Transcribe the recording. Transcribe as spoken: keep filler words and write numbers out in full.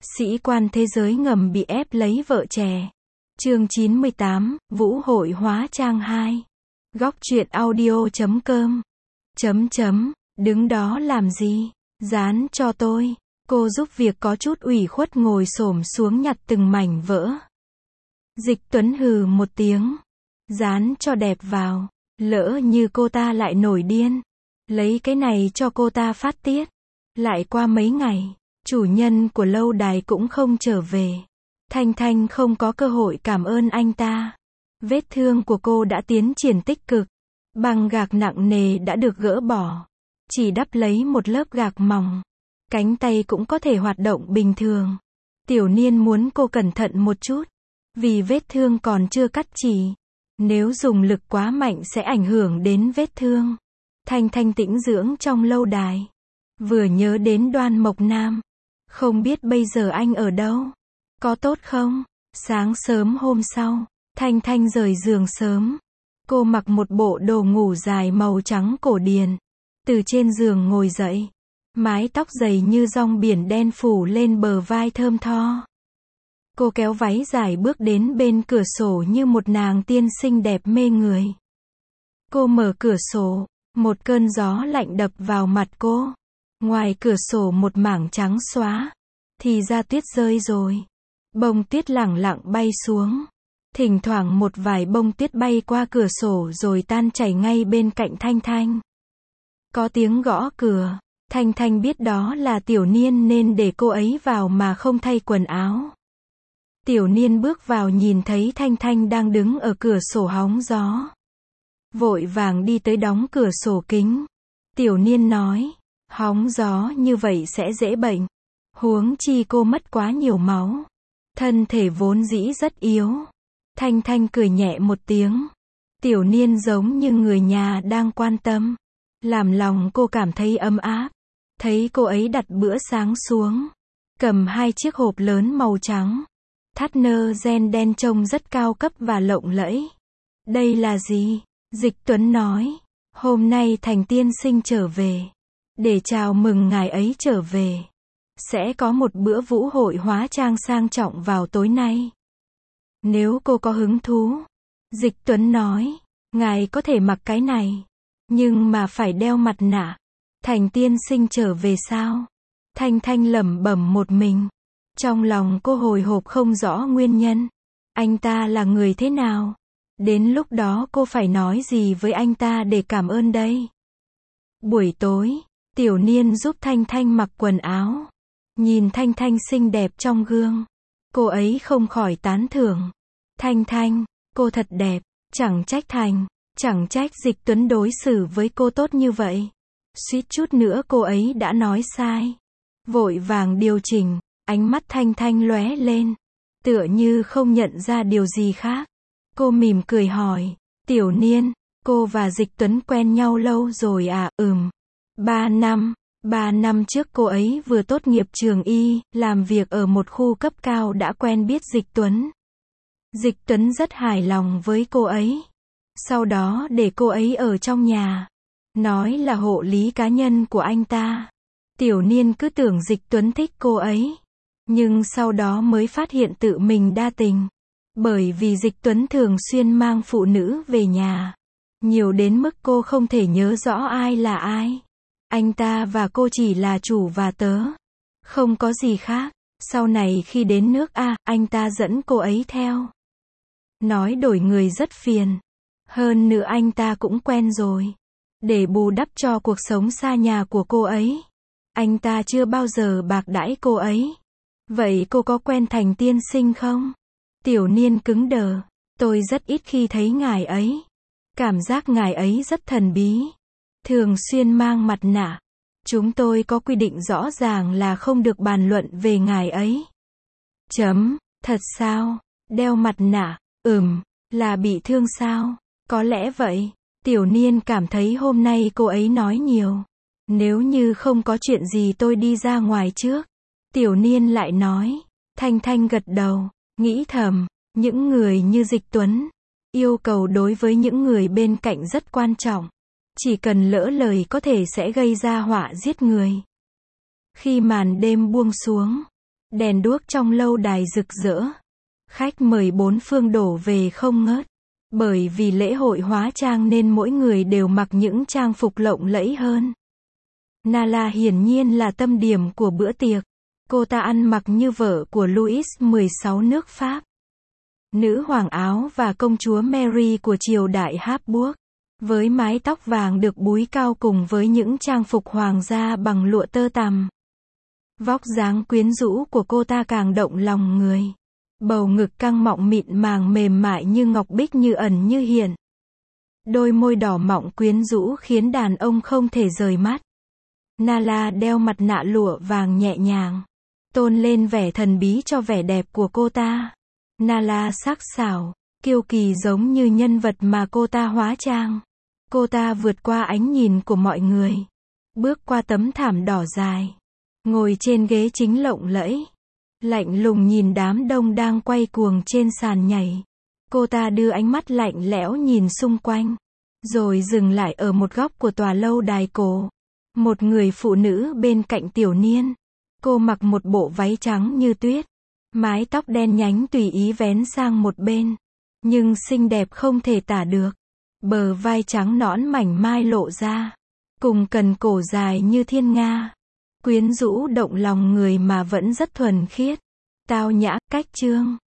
Sĩ quan thế giới ngầm bị ép lấy vợ trẻ. Chương chín mươi tám, Vũ hội hóa trang hai. Góc truyện audio chấm com. Chấm chấm, đứng đó làm gì? Dán cho tôi. Cô giúp việc có chút ủy khuất ngồi xổm xuống nhặt từng mảnh vỡ. Dịch Tuấn hừ một tiếng. Dán cho đẹp vào. Lỡ như cô ta lại nổi điên. Lấy cái này cho cô ta phát tiết. Lại qua mấy ngày, chủ nhân của lâu đài cũng không trở về. Thanh Thanh không có cơ hội cảm ơn anh ta. Vết thương của cô đã tiến triển tích cực. Băng gạc nặng nề đã được gỡ bỏ. Chỉ đắp lấy một lớp gạc mỏng. Cánh tay cũng có thể hoạt động bình thường. Tiểu Niên muốn cô cẩn thận một chút. Vì vết thương còn chưa cắt chỉ. Nếu dùng lực quá mạnh sẽ ảnh hưởng đến vết thương. Thanh Thanh tĩnh dưỡng trong lâu đài. Vừa nhớ đến Đoan Mộc Nam. Không biết bây giờ anh ở đâu? Có tốt không? Sáng sớm hôm sau, Thanh Thanh rời giường sớm. Cô mặc một bộ đồ ngủ dài màu trắng cổ điển. Từ trên giường ngồi dậy. Mái tóc dày như rong biển đen phủ lên bờ vai thơm tho. Cô kéo váy dài bước đến bên cửa sổ như một nàng tiên xinh đẹp mê người. Cô mở cửa sổ, một cơn gió lạnh đập vào mặt cô. Ngoài cửa sổ một mảng trắng xóa. Thì ra tuyết rơi rồi. Bông tuyết lẳng lặng bay xuống. Thỉnh thoảng một vài bông tuyết bay qua cửa sổ rồi tan chảy ngay bên cạnh Thanh Thanh. Có tiếng gõ cửa. Thanh Thanh biết đó là Tiểu Niên nên để cô ấy vào mà không thay quần áo. Tiểu Niên bước vào nhìn thấy Thanh Thanh đang đứng ở cửa sổ hóng gió. Vội vàng đi tới đóng cửa sổ kính. Tiểu Niên nói, hóng gió như vậy sẽ dễ bệnh. Huống chi cô mất quá nhiều máu. Thân thể vốn dĩ rất yếu. Thanh Thanh cười nhẹ một tiếng. Tiểu Niên giống như người nhà đang quan tâm. Làm lòng cô cảm thấy ấm áp. Thấy cô ấy đặt bữa sáng xuống. Cầm hai chiếc hộp lớn màu trắng. Thắt nơ ren đen trông rất cao cấp và lộng lẫy. Đây là gì? Dịch Tuấn nói. Hôm nay Thành tiên sinh trở về. Để chào mừng ngài ấy trở về. Sẽ có một bữa vũ hội hóa trang sang trọng vào tối nay. Nếu cô có hứng thú. Dịch Tuấn nói. Ngài có thể mặc cái này. Nhưng mà phải đeo mặt nạ. Thành tiên sinh trở về sao? Thanh Thanh lẩm bẩm một mình. Trong lòng cô hồi hộp không rõ nguyên nhân. Anh ta là người thế nào? Đến lúc đó cô phải nói gì với anh ta để cảm ơn đây? Buổi tối, Tiểu Niên giúp Thanh Thanh mặc quần áo. Nhìn Thanh Thanh xinh đẹp trong gương. Cô ấy không khỏi tán thưởng. Thanh Thanh, cô thật đẹp. Chẳng trách Thành, chẳng trách Dịch Tuấn đối xử với cô tốt như vậy. Suýt chút nữa cô ấy đã nói sai. Vội vàng điều chỉnh. Ánh mắt Thanh Thanh lóe lên. Tựa như không nhận ra điều gì khác. Cô mỉm cười hỏi. Tiểu Niên, cô và Dịch Tuấn quen nhau lâu rồi à? Ừm. Ba năm. Ba năm trước cô ấy vừa tốt nghiệp trường y, làm việc ở một khu cấp cao đã quen biết Dịch Tuấn. Dịch Tuấn rất hài lòng với cô ấy. Sau đó để cô ấy ở trong nhà. Nói là hộ lý cá nhân của anh ta. Tiểu Niên cứ tưởng Dịch Tuấn thích cô ấy. Nhưng sau đó mới phát hiện tự mình đa tình. Bởi vì Dịch Tuấn thường xuyên mang phụ nữ về nhà. Nhiều đến mức cô không thể nhớ rõ ai là ai. Anh ta và cô chỉ là chủ và tớ. Không có gì khác. Sau này khi đến nước A, anh ta dẫn cô ấy theo. Nói đổi người rất phiền. Hơn nữa anh ta cũng quen rồi. Để bù đắp cho cuộc sống xa nhà của cô ấy. Anh ta chưa bao giờ bạc đãi cô ấy. Vậy cô có quen Thành tiên sinh không? Tiểu Niên cứng đờ. Tôi rất ít khi thấy ngài ấy. Cảm giác ngài ấy rất thần bí. Thường xuyên mang mặt nạ. Chúng tôi có quy định rõ ràng là không được bàn luận về ngài ấy. Chấm, thật sao? Đeo mặt nạ, ừm, là bị thương sao? Có lẽ vậy. Tiểu Niên cảm thấy hôm nay cô ấy nói nhiều. Nếu như không có chuyện gì tôi đi ra ngoài trước. Tiểu Niên lại nói. Thanh Thanh gật đầu, nghĩ thầm, những người như Dịch Tuấn. Yêu cầu đối với những người bên cạnh rất quan trọng. Chỉ cần lỡ lời có thể sẽ gây ra họa giết người. Khi màn đêm buông xuống, Đèn đuốc trong lâu đài rực rỡ. Khách mời bốn phương đổ về không ngớt. Bởi vì lễ hội hóa trang nên mỗi người đều mặc những trang phục lộng lẫy hơn. Nala hiển nhiên là tâm điểm của bữa tiệc. Cô ta ăn mặc như vợ của Louis mười sáu nước Pháp. Nữ hoàng áo và công chúa Mary của triều đại Habsburg. Với mái tóc vàng được búi cao cùng với những trang phục hoàng gia bằng lụa tơ tằm. Vóc dáng quyến rũ của cô ta càng động lòng người. Bầu ngực căng mọng mịn màng mềm mại như ngọc bích như ẩn như hiện. Đôi môi đỏ mọng quyến rũ khiến đàn ông không thể rời mắt. Nala đeo mặt nạ lụa vàng nhẹ nhàng, tôn lên vẻ thần bí cho vẻ đẹp của cô ta. Nala sắc sảo, kiêu kỳ giống như nhân vật mà cô ta hóa trang. Cô ta vượt qua ánh nhìn của mọi người, bước qua tấm thảm đỏ dài, ngồi trên ghế chính lộng lẫy, lạnh lùng nhìn đám đông đang quay cuồng trên sàn nhảy. Cô ta đưa ánh mắt lạnh lẽo nhìn xung quanh, rồi dừng lại ở một góc của tòa lâu đài cổ. Một người phụ nữ bên cạnh tiểu niên. Cô mặc một bộ váy trắng như tuyết, mái tóc đen nhánh tùy ý vén sang một bên, nhưng xinh đẹp không thể tả được. Bờ vai trắng nõn mảnh mai lộ ra, cùng cần cổ dài như thiên nga, quyến rũ động lòng người mà vẫn rất thuần khiết, tao nhã, cách trương.